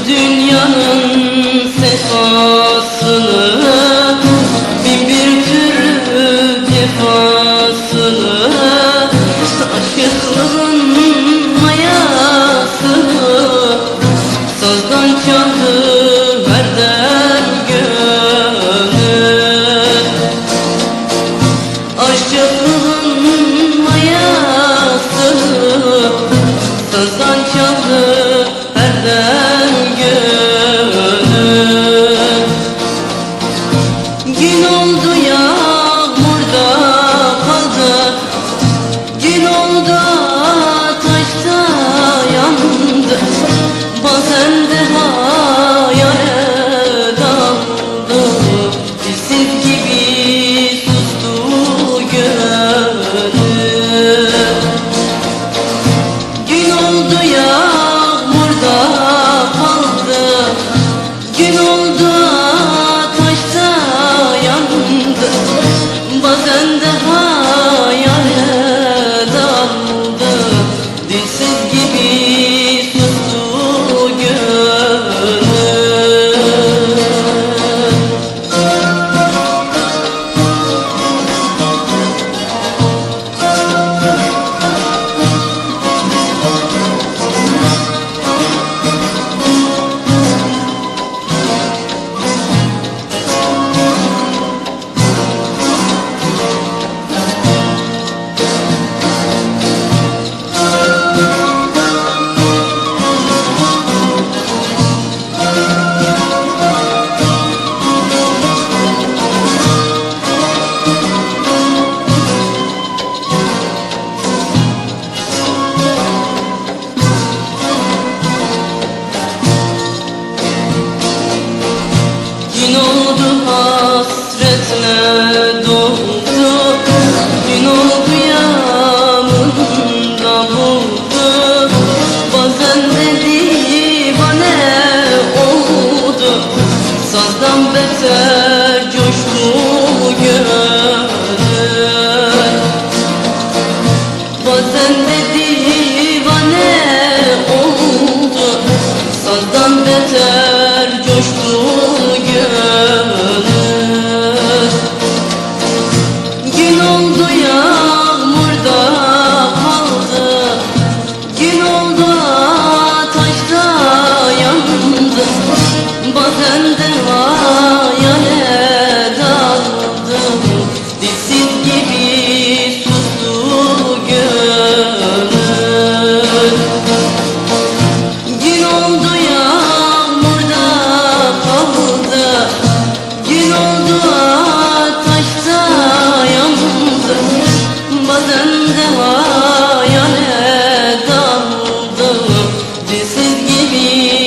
dünyanın sefasını, bin bir türlü cefasını, aşıklığın mayasını sazdan çaldı her dem gönül. Aşıklığın mayasını sazdan çaldı her dem gönül. Gün oldu yağmurda kaldı, gün oldu ateşte yandı, bazen de hayale daldı, dilsiz gibi sustu gönül. Gün oldu yağmurda kaldı, gün oldu ateşte yandı, bazen de hayale daldı, dilsiz gibi sustu gönül. Gün oldu hasretle doldu, gün oldu yanımda buldu, bazen de divane oldu, sazdan beter coştu gönül. Bazen de divane oldu, sazdan beter coştu gönül. Gün oldu yağmurda kaldı, gün oldu ateşte yandı, bazen de hayale daldı, dilsiz gibi sustu gönül. Gün oldu yağmurda kaldı, gün oldu ateşte yandı, bazen de hayale daldı, dilsiz gibi